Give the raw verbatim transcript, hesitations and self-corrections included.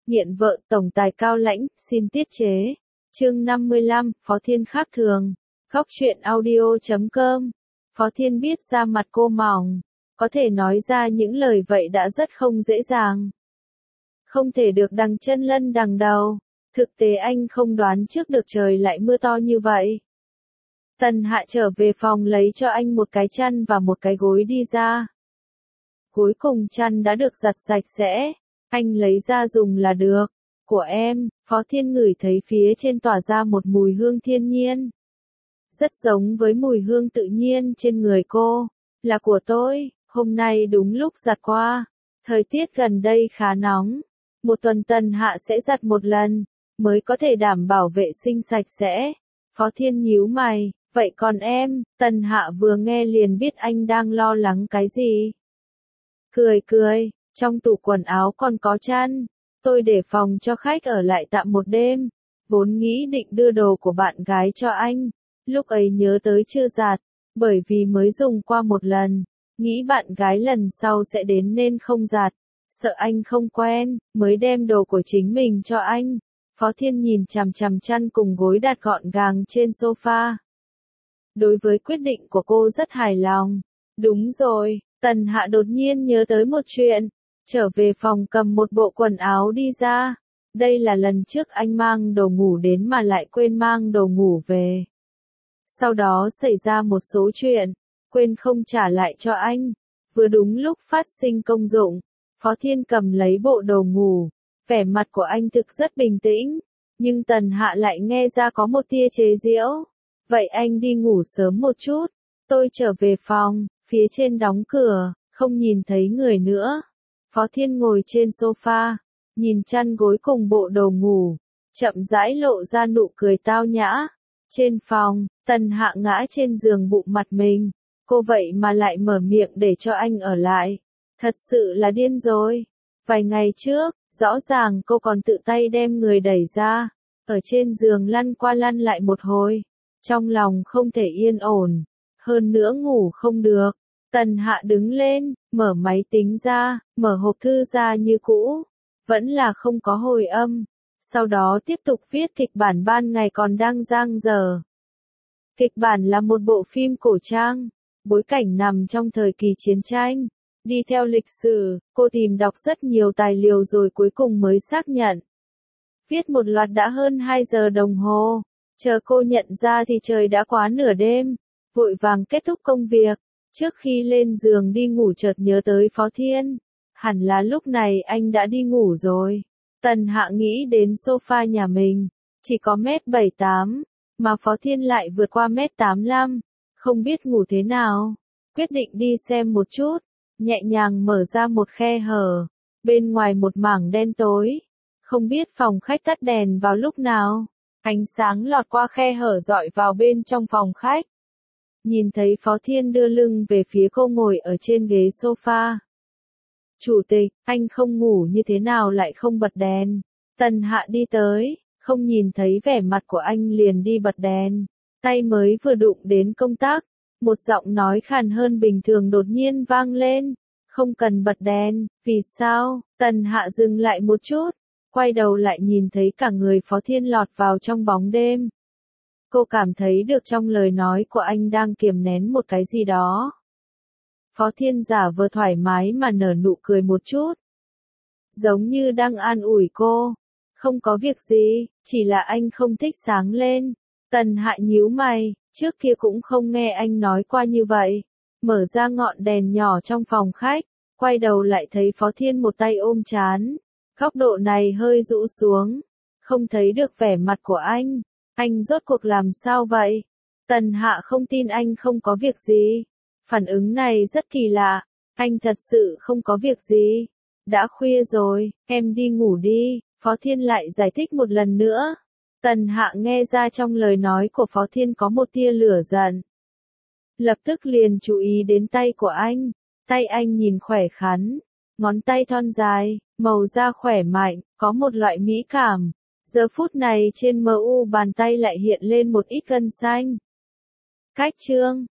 Nghiện vợ tổng tài cao lãnh, xin tiết chế. Chương năm mươi lăm, Phó Thiên khác thường. Góc truyện audio chấm com. Phó Thiên biết da mặt cô mỏng, có thể nói ra những lời vậy đã rất không dễ dàng. Không thể được đằng chân lân đằng đầu, thực tế anh không đoán trước được trời lại mưa to như vậy. Tần Hạ trở về phòng lấy cho anh một cái chăn và một cái gối đi ra. Cuối cùng chăn đã được giặt sạch sẽ, anh lấy ra dùng là được. Của em, Phó Thiên ngửi thấy phía trên tỏa ra một mùi hương thiên nhiên. Rất giống với mùi hương tự nhiên trên người cô, là của tôi, hôm nay đúng lúc giặt qua. Thời tiết gần đây khá nóng, một tuần Tần Hạ sẽ giặt một lần, mới có thể đảm bảo vệ sinh sạch sẽ. Phó Thiên nhíu mày, vậy còn em? Tần Hạ vừa nghe liền biết anh đang lo lắng cái gì. Cười cười, trong tủ quần áo còn có chăn, tôi để phòng cho khách ở lại tạm một đêm, vốn nghĩ định đưa đồ của bạn gái cho anh, lúc ấy nhớ tới chưa giặt, bởi vì mới dùng qua một lần, nghĩ bạn gái lần sau sẽ đến nên không giặt, sợ anh không quen, mới đem đồ của chính mình cho anh. Phó Thiên nhìn chằm chằm chăn cùng gối đặt gọn gàng trên sofa. Đối với quyết định của cô rất hài lòng. Đúng rồi, Tần Hạ đột nhiên nhớ tới một chuyện, trở về phòng cầm một bộ quần áo đi ra. Đây là lần trước anh mang đồ ngủ đến mà lại quên mang đồ ngủ về. Sau đó xảy ra một số chuyện, quên không trả lại cho anh. Vừa đúng lúc phát sinh công dụng, Phó Thiên cầm lấy bộ đồ ngủ. Vẻ mặt của anh thực rất bình tĩnh, nhưng Tần Hạ lại nghe ra có một tia chế giễu. Vậy anh đi ngủ sớm một chút, tôi trở về phòng, phía trên đóng cửa, không nhìn thấy người nữa. Phó Thiên ngồi trên sofa, nhìn chăn gối cùng bộ đồ ngủ, chậm rãi lộ ra nụ cười tao nhã. Trên phòng, Tần Hạ ngã trên giường bụng mặt mình, cô vậy mà lại mở miệng để cho anh ở lại. Thật sự là điên rồi. Vài ngày trước, rõ ràng cô còn tự tay đem người đẩy ra, ở trên giường lăn qua lăn lại một hồi. Trong lòng không thể yên ổn, hơn nữa ngủ không được. Tần Hạ đứng lên, mở máy tính ra, mở hộp thư ra như cũ, vẫn là không có hồi âm. Sau đó tiếp tục viết kịch bản ban ngày còn đang dang dở. Kịch bản là một bộ phim cổ trang, bối cảnh nằm trong thời kỳ chiến tranh. Đi theo lịch sử, cô tìm đọc rất nhiều tài liệu rồi cuối cùng mới xác nhận. Viết một loạt đã hơn hai giờ đồng hồ, chờ cô nhận ra thì trời đã quá nửa đêm, vội vàng kết thúc công việc. Trước khi lên giường đi ngủ chợt nhớ tới Phó Thiên, hẳn là lúc này anh đã đi ngủ rồi. Tần Hạ nghĩ đến sofa nhà mình, chỉ có mét bảy tám, mà Phó Thiên lại vượt qua mét tám lăm, không biết ngủ thế nào. Quyết định đi xem một chút, nhẹ nhàng mở ra một khe hở, bên ngoài một mảng đen tối, không biết phòng khách tắt đèn vào lúc nào, ánh sáng lọt qua khe hở dọi vào bên trong phòng khách. Nhìn thấy Phó Thiên đưa lưng về phía cô ngồi ở trên ghế sofa. Chủ tịch, anh không ngủ như thế nào lại không bật đèn? Tần Hạ đi tới, không nhìn thấy vẻ mặt của anh liền đi bật đèn. Tay mới vừa đụng đến công tắc, một giọng nói khàn hơn bình thường đột nhiên vang lên. Không cần bật đèn, vì sao? Tần Hạ dừng lại một chút, quay đầu lại nhìn thấy cả người Phó Thiên lọt vào trong bóng đêm. Cô cảm thấy được trong lời nói của anh đang kiềm nén một cái gì đó. Phó Thiên giả vờ thoải mái mà nở nụ cười một chút. Giống như đang an ủi cô. Không có việc gì, chỉ là anh không thích sáng lên. Tần Hạ nhíu mày, trước kia cũng không nghe anh nói qua như vậy. Mở ra ngọn đèn nhỏ trong phòng khách, quay đầu lại thấy Phó Thiên một tay ôm trán. Góc độ này hơi rũ xuống, không thấy được vẻ mặt của anh. Anh rốt cuộc làm sao vậy? Tần Hạ không tin anh không có việc gì. Phản ứng này rất kỳ lạ. Anh thật sự không có việc gì. Đã khuya rồi, em đi ngủ đi. Phó Thiên lại giải thích một lần nữa. Tần Hạ nghe ra trong lời nói của Phó Thiên có một tia lửa giận. Lập tức liền chú ý đến tay của anh. Tay anh nhìn khỏe khoắn, ngón tay thon dài, màu da khỏe mạnh, có một loại mỹ cảm. Giờ phút này trên mu bàn tay lại hiện lên một ít gân xanh. Cách chương